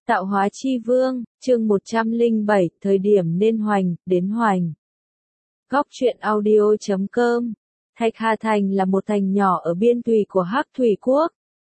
Tạo hóa chi vương, chương 107, thời điểm nên hoành, đến hoành. Góc truyện audio.com. Thạch Hà Thành là một thành nhỏ ở biên thùy của Hắc Thủy Quốc.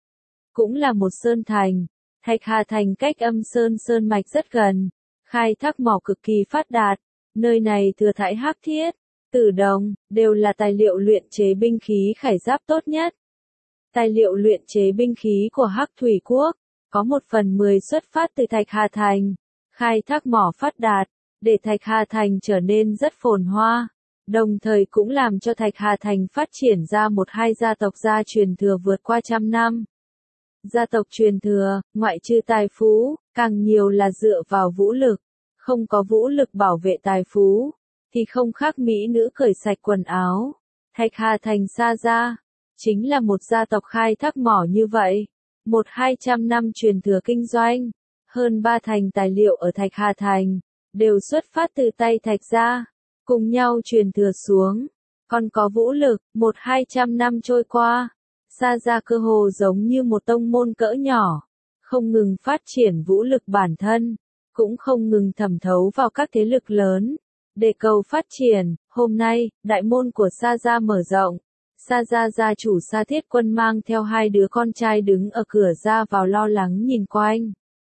Cũng là một sơn thành. Thạch Hà Thành cách Âm Sơn mạch rất gần, khai thác mỏ cực kỳ phát đạt. Nơi này thừa thãi hắc thiết, tử đồng, đều là tài liệu luyện chế binh khí khải giáp tốt nhất. Tài liệu luyện chế binh khí của Hắc Thủy Quốc có 1/10 xuất phát từ Thạch Hà Thành. Khai thác mỏ phát đạt, để Thạch Hà Thành trở nên rất phồn hoa, đồng thời cũng làm cho Thạch Hà Thành phát triển ra một hai gia tộc gia truyền thừa vượt qua 100 năm. Gia tộc truyền thừa, ngoại trừ tài phú, càng nhiều là dựa vào vũ lực. Không có vũ lực bảo vệ tài phú, thì không khác mỹ nữ cởi sạch quần áo. Thạch Hà Thành Sa Gia chính là một gia tộc khai thác mỏ như vậy. 100-200 năm truyền thừa kinh doanh, hơn 3 thành tài liệu ở Thạch Hà Thành, đều xuất phát từ tay Thạch gia, cùng nhau truyền thừa xuống. Còn có vũ lực, 100-200 năm trôi qua, Sa Gia cơ hồ giống như một tông môn cỡ nhỏ, không ngừng phát triển vũ lực bản thân, cũng không ngừng thẩm thấu vào các thế lực lớn, để cầu phát triển. Hôm nay, đại môn của Sa Gia mở rộng. Sa Gia gia chủ Sa Thiết Quân mang theo 2 đứa con trai đứng ở cửa ra vào lo lắng nhìn quanh.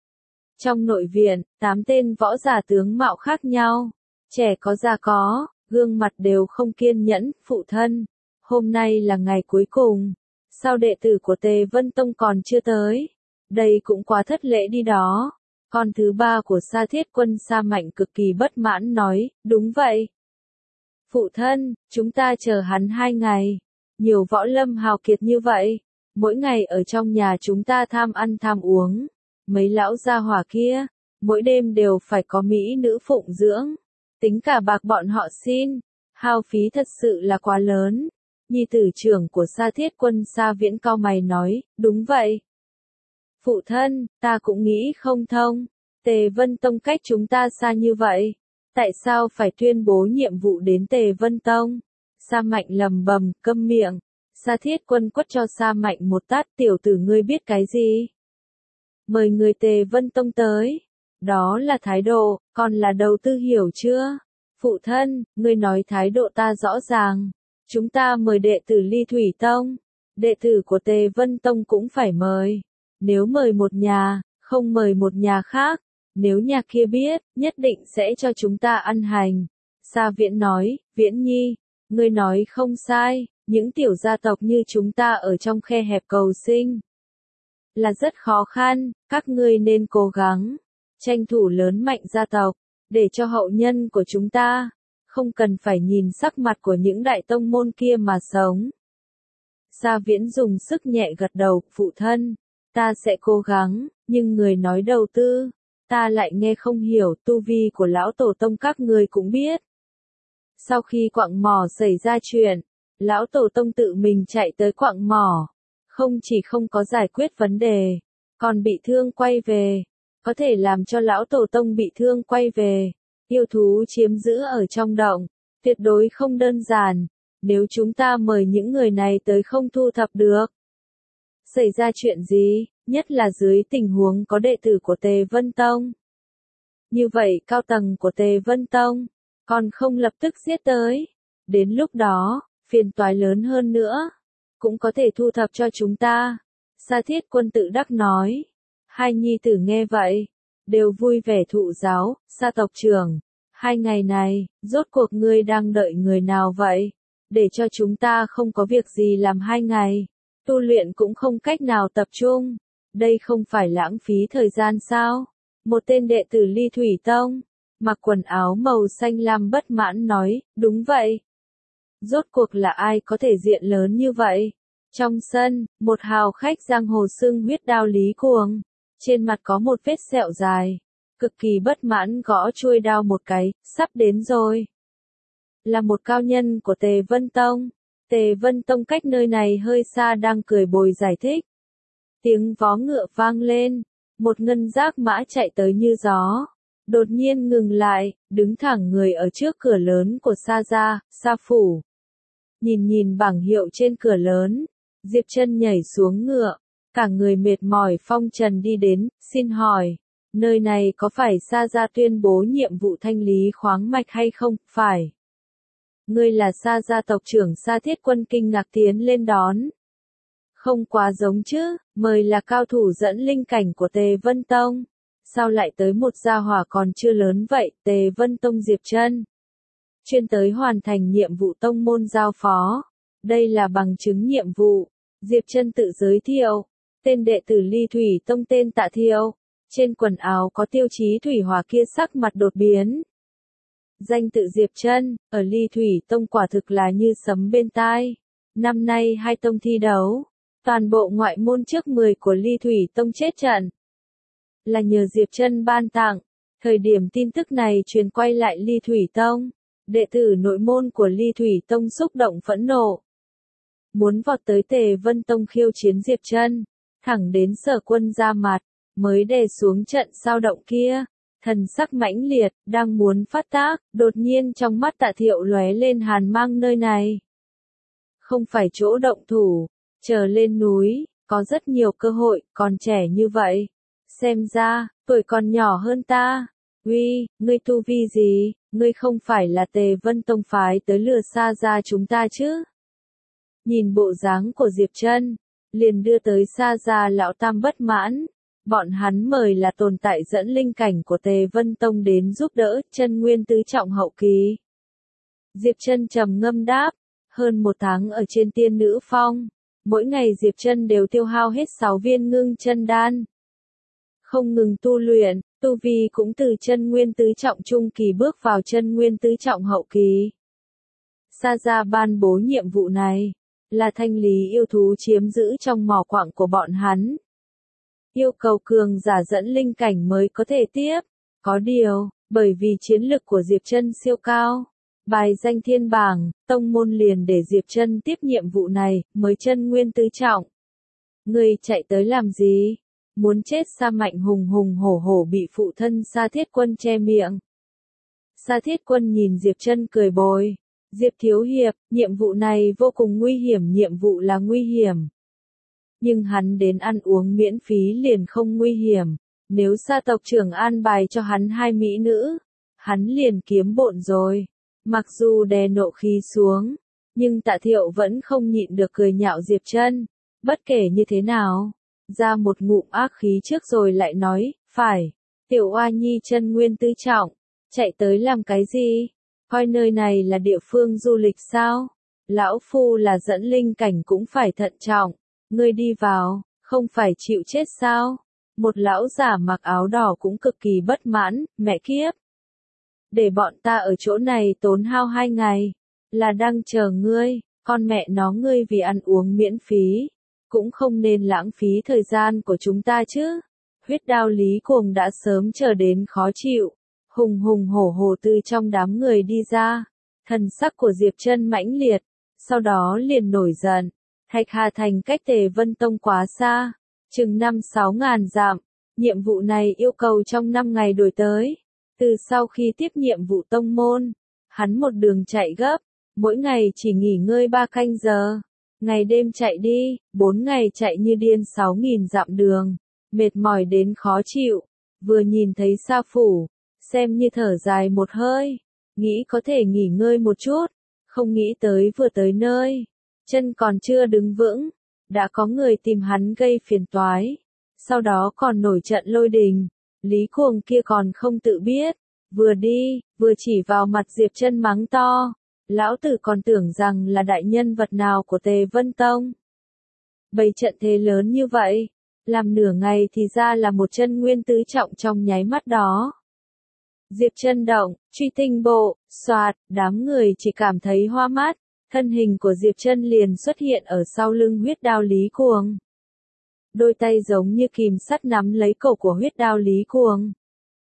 Trong nội viện, 8 tên võ giả tướng mạo khác nhau, trẻ có già có, gương mặt đều không kiên nhẫn. Phụ thân, hôm nay là ngày cuối cùng, sao đệ tử của Tề Vân Tông còn chưa tới? Đây cũng quá thất lễ đi đó. Con thứ ba của Sa Thiết Quân Sa Mạnh cực kỳ bất mãn nói, đúng vậy. Phụ thân, chúng ta chờ hắn 2 ngày. Nhiều võ lâm hào kiệt như vậy, mỗi ngày ở trong nhà chúng ta tham ăn tham uống. Mấy lão gia hỏa kia, mỗi đêm đều phải có mỹ nữ phụng dưỡng. Tính cả bạc bọn họ xin, hao phí thật sự là quá lớn. Nhi tử trưởng của Sa Thiết Quân Sa Viễn cau mày nói, đúng vậy. Phụ thân, ta cũng nghĩ không thông. Tề Vân Tông cách chúng ta xa như vậy, tại sao phải tuyên bố nhiệm vụ đến Tề Vân Tông? Sa Mạnh lầm bầm, câm miệng. Sa Thiết Quân quất cho Sa Mạnh một tát, tiểu tử ngươi biết cái gì? Mời người Tề Vân Tông tới. Đó là thái độ, còn là đầu tư hiểu chưa? Phụ thân, ngươi nói thái độ ta rõ ràng. Chúng ta mời đệ tử Ly Thủy Tông. Đệ tử của Tề Vân Tông cũng phải mời. Nếu mời một nhà, không mời một nhà khác. Nếu nhà kia biết, nhất định sẽ cho chúng ta ăn hành. Sa Viễn nói, Viễn Nhi, ngươi nói không sai, những tiểu gia tộc như chúng ta ở trong khe hẹp cầu sinh là rất khó khăn, các ngươi nên cố gắng, tranh thủ lớn mạnh gia tộc, để cho hậu nhân của chúng ta, không cần phải nhìn sắc mặt của những đại tông môn kia mà sống. Sa Viễn dùng sức nhẹ gật đầu, phụ thân, ta sẽ cố gắng, nhưng người nói đầu tư, ta lại nghe không hiểu. Tu vi của lão tổ tông các ngươi cũng biết. Sau khi quặng mỏ xảy ra chuyện, lão tổ tông tự mình chạy tới quặng mỏ, không chỉ không có giải quyết vấn đề, còn bị thương quay về. Có thể làm cho lão tổ tông bị thương quay về, yêu thú chiếm giữ ở trong động, tuyệt đối không đơn giản. Nếu chúng ta mời những người này tới không thu thập được, xảy ra chuyện gì, nhất là dưới tình huống có đệ tử của Tề Vân Tông. Như vậy cao tầng của Tề Vân Tông còn không lập tức giết tới, đến lúc đó, phiền toái lớn hơn nữa, cũng có thể thu thập cho chúng ta. Sa Thiết Quân tự đắc nói. 2 nhi tử nghe vậy, đều vui vẻ thụ giáo. Sa tộc trưởng, 2 ngày này, rốt cuộc ngươi đang đợi người nào vậy? Để cho chúng ta không có việc gì làm 2 ngày, tu luyện cũng không cách nào tập trung, đây không phải lãng phí thời gian sao? Một tên đệ tử Ly Thủy Tông, mặc quần áo màu xanh lam bất mãn nói, đúng vậy. Rốt cuộc là ai có thể diện lớn như vậy? Trong sân, một hào khách giang hồ xưng huyết đao Lý Cuồng, trên mặt có một vết sẹo dài, cực kỳ bất mãn gõ chuôi đao một cái, sắp đến rồi. Là một cao nhân của Tề Vân Tông. Tề Vân Tông cách nơi này hơi xa đang cười bồi giải thích. Tiếng vó ngựa vang lên, một ngân giác mã chạy tới như gió. Đột nhiên ngừng lại, đứng thẳng người ở trước cửa lớn của Sa Gia, Sa Phủ. Nhìn bảng hiệu trên cửa lớn, Diệp Trân nhảy xuống ngựa, cả người mệt mỏi phong trần đi đến, xin hỏi, Nơi này có phải Sa Gia tuyên bố nhiệm vụ thanh lý khoáng mạch hay không? Phải. Ngươi là Sa Gia tộc trưởng Sa Thiết Quân kinh ngạc tiến lên đón. Không quá giống chứ, mời là cao thủ dẫn linh cảnh của Tề Vân Tông. Sao lại tới một gia hỏa còn chưa lớn vậy? Tề Vân Tông Diệp Trân. Chuyên tới hoàn thành nhiệm vụ tông môn giao phó. Đây là bằng chứng nhiệm vụ. Diệp Trân tự giới thiệu. Tên đệ tử Ly Thủy Tông tên Tạ Thiệu. Trên quần áo có tiêu chí thủy hỏa kia sắc mặt đột biến. Danh tự Diệp Trân, ở Ly Thủy Tông quả thực là như sấm bên tai. Năm nay hai tông thi đấu. Toàn bộ ngoại môn trước 10 của Ly Thủy Tông chết trận. Là nhờ Diệp Trân ban tặng. Thời điểm tin tức này truyền quay lại Ly Thủy Tông. Đệ tử nội môn của Ly Thủy Tông xúc động phẫn nộ. Muốn vọt tới Tề Vân Tông khiêu chiến Diệp Trân. Thẳng đến Sở Quân ra mặt. Mới đè xuống trận sao động kia. Thần sắc mãnh liệt, đang muốn phát tác, đột nhiên trong mắt Tạ Thiệu lóe lên hàn mang nơi này. Không phải chỗ động thủ, chờ lên núi, có rất nhiều cơ hội, còn trẻ như vậy. Xem ra, tuổi còn nhỏ hơn ta. Uy, ngươi tu vi gì, ngươi không phải là Tề Vân Tông phái tới lừa Sa Gia chúng ta chứ? Nhìn bộ dáng của Diệp Trân, liền đưa tới Sa Gia lão tam bất mãn. Bọn hắn mời là tồn tại dẫn linh cảnh của Tề Vân Tông đến giúp đỡ, chân nguyên tứ trọng hậu kỳ. Diệp Trân trầm ngâm đáp, hơn 1 tháng ở trên tiên nữ phong, mỗi ngày Diệp Trân đều tiêu hao hết 6 viên ngưng chân đan. Không ngừng tu luyện, tu vi cũng từ chân nguyên tứ trọng trung kỳ bước vào chân nguyên tứ trọng hậu kỳ. Sa Gia ban bố nhiệm vụ này, là thanh lý yêu thú chiếm giữ trong mỏ quặng của bọn hắn. Yêu cầu cường giả dẫn linh cảnh mới có thể tiếp. Có điều, bởi vì chiến lực của Diệp Trân siêu cao, bài danh thiên bảng, tông môn liền để Diệp Trân tiếp nhiệm vụ này, mới chân nguyên tứ trọng. Ngươi chạy tới làm gì? Muốn chết Sa Mạnh hùng hùng hổ hổ bị phụ thân Sa Thiết Quân che miệng. Sa Thiết Quân nhìn Diệp Trân cười bồi. Diệp thiếu hiệp, nhiệm vụ này vô cùng nguy hiểm, nhiệm vụ là nguy hiểm. Nhưng hắn đến ăn uống miễn phí liền không nguy hiểm. Nếu Sa tộc trưởng an bài cho hắn 2 mỹ nữ, hắn liền kiếm bộn rồi. Mặc dù đè nộ khí xuống, nhưng Tạ Thiệu vẫn không nhịn được cười nhạo Diệp Trân. Bất kể như thế nào, ra một ngụm ác khí trước rồi lại nói, phải, tiểu oa nhi chân nguyên tứ trọng, chạy tới làm cái gì? Coi nơi này là địa phương du lịch sao? Lão phu là dẫn linh cảnh cũng phải thận trọng. Ngươi đi vào, không phải chịu chết sao? Một lão giả mặc áo đỏ cũng cực kỳ bất mãn, mẹ kiếp. Để bọn ta ở chỗ này tốn hao 2 ngày, là đang chờ ngươi, con mẹ nó ngươi vì ăn uống miễn phí, cũng không nên lãng phí thời gian của chúng ta chứ. Huyết Đao Lý Cuồng đã sớm chờ đến khó chịu, hùng hùng hổ hổ từ trong đám người đi ra, thần sắc của Diệp Trân mãnh liệt, sau đó liền nổi giận. Thạch Hà Thành cách Tề Vân Tông quá xa, chừng 5-6 ngàn dặm, nhiệm vụ này yêu cầu trong 5 ngày đuổi tới. Từ sau khi tiếp nhiệm vụ tông môn, hắn một đường chạy gấp, mỗi ngày chỉ nghỉ ngơi 3 canh giờ, ngày đêm chạy đi, 4 ngày chạy như điên 6.000 dặm đường, mệt mỏi đến khó chịu, vừa nhìn thấy Sa phủ, xem như thở dài một hơi, nghĩ có thể nghỉ ngơi một chút, không nghĩ tới vừa tới nơi. Chân còn chưa đứng vững, đã có người tìm hắn gây phiền toái. Sau đó còn nổi trận lôi đình, Lý Cuồng kia còn không tự biết, vừa đi, vừa chỉ vào mặt Diệp Trân mắng to. Lão tử còn tưởng rằng là đại nhân vật nào của Tề Vân Tông. Bày trận thế lớn như vậy, làm nửa ngày thì ra là một chân nguyên tứ trọng trong nháy mắt đó. Diệp Trân động, truy tinh bộ, xoạt, đám người chỉ cảm thấy hoa mắt. Thân hình của Diệp Trân liền xuất hiện ở sau lưng Huyết Đao Lý Cuồng. Đôi tay giống như kìm sắt nắm lấy cổ của Huyết Đao Lý Cuồng.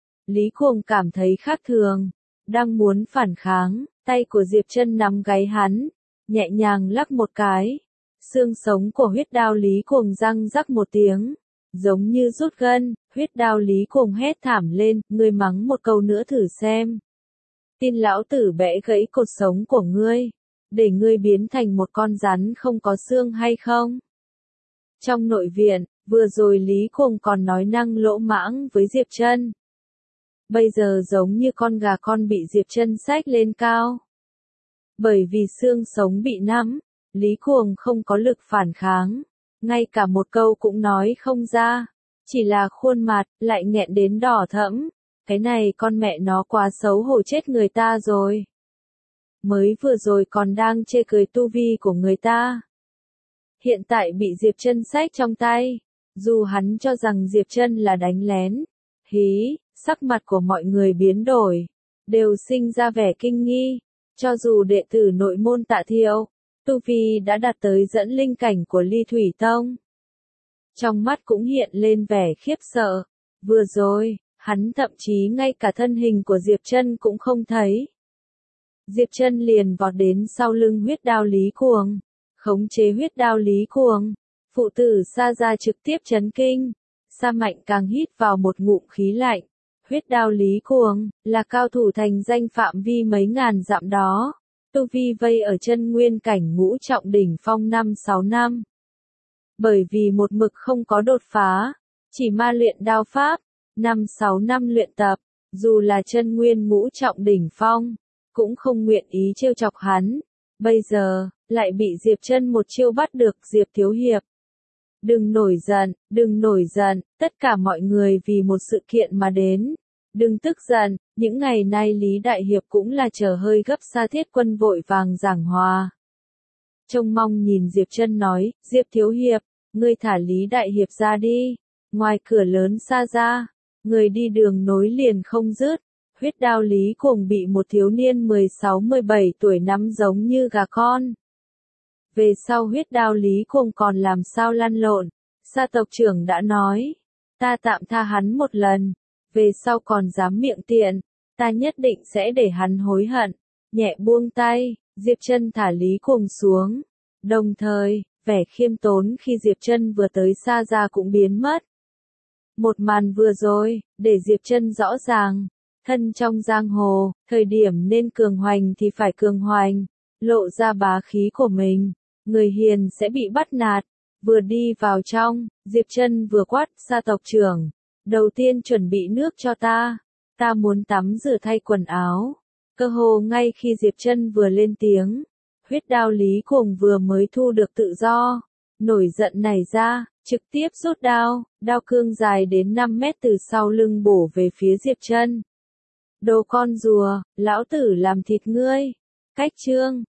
Lý Cuồng cảm thấy khác thường, đang muốn phản kháng, tay của Diệp Trân nắm gáy hắn, nhẹ nhàng lắc một cái. Xương sống của Huyết Đao Lý Cuồng răng rắc một tiếng, giống như rút gân. Huyết Đao Lý Cuồng hét thảm lên, ngươi mắng một câu nữa thử xem. Tin lão tử bẽ gãy cột sống của ngươi, để ngươi biến thành một con rắn không có xương hay không? Trong nội viện, Vừa rồi Lý Cuồng còn nói năng lỗ mãng với Diệp Trân. Bây giờ giống như con gà con bị Diệp Trân xách lên cao. Bởi vì xương sống bị nắm, Lý Cuồng không có lực phản kháng, ngay cả một câu cũng nói không ra, chỉ là khuôn mặt lại nghẹn đến đỏ thẫm. Cái này con mẹ nó quá xấu hổ chết người ta rồi. Mới vừa rồi còn đang chê cười tu vi của người ta. Hiện tại bị Diệp Trân xách trong tay, dù hắn cho rằng Diệp Trân là đánh lén, sắc mặt của mọi người biến đổi, đều sinh ra vẻ kinh nghi, cho dù đệ tử nội môn Tạ Thiệu, tu vi đã đạt tới dẫn linh cảnh của Ly Thủy Tông. Trong mắt cũng hiện lên vẻ khiếp sợ, vừa rồi, hắn thậm chí ngay cả thân hình của Diệp Trân cũng không thấy. Diệp Trân liền vọt đến sau lưng huyết đao Lý Cuồng, khống chế huyết đao Lý Cuồng, phụ tử Sa Gia trực tiếp chấn kinh, Sa Mạnh càng hít vào một ngụm khí lạnh. Huyết đao Lý Cuồng là cao thủ thành danh phạm vi mấy ngàn dặm đó, tu vi vây ở chân nguyên cảnh ngũ trọng đỉnh phong 5-6 năm. Bởi vì một mực không có đột phá, chỉ ma luyện đao pháp, 5-6 năm luyện tập, dù là chân nguyên ngũ trọng đỉnh phong, cũng không nguyện ý trêu chọc hắn. Bây giờ, lại bị Diệp Trân một chiêu bắt được. Diệp Thiếu Hiệp, đừng nổi giận, tất cả mọi người vì một sự kiện mà đến. Đừng tức giận, những ngày nay Lý Đại Hiệp cũng là chờ hơi gấp. Sa Thiết Quân vội vàng giảng hòa. Trông mong nhìn Diệp Trân nói, Diệp Thiếu Hiệp, ngươi thả Lý Đại Hiệp ra đi. Ngoài cửa lớn Sa Gia, người đi đường nối liền không dứt. Huyết đao Lý Cuồng bị một thiếu niên 16-17 tuổi nắm giống như gà con. Về sau huyết đao Lý Cuồng còn làm sao lăn lộn, Sa tộc trưởng đã nói, ta tạm tha hắn một lần, về sau còn dám miệng tiện, ta nhất định sẽ để hắn hối hận. Nhẹ buông tay, Diệp Trân thả Lý Cuồng xuống, đồng thời, vẻ khiêm tốn khi Diệp Trân vừa tới Sa Gia cũng biến mất. Một màn vừa rồi, để Diệp Trân rõ ràng, thân trong giang hồ, thời điểm nên cường hoành thì phải cường hoành, lộ ra bá khí của mình, người hiền sẽ bị bắt nạt. Vừa đi vào trong, Diệp Trân vừa quát, Sa tộc trưởng, đầu tiên chuẩn bị nước cho ta muốn tắm rửa thay quần áo. Cơ hồ ngay khi Diệp Trân vừa lên tiếng, huyết đao Lý Cuồng vừa mới thu được tự do, nổi giận nảy ra, trực tiếp rút đao cương dài đến 5 mét từ sau lưng bổ về phía Diệp Trân. Đồ con rùa, lão tử làm thịt ngươi. Cách chương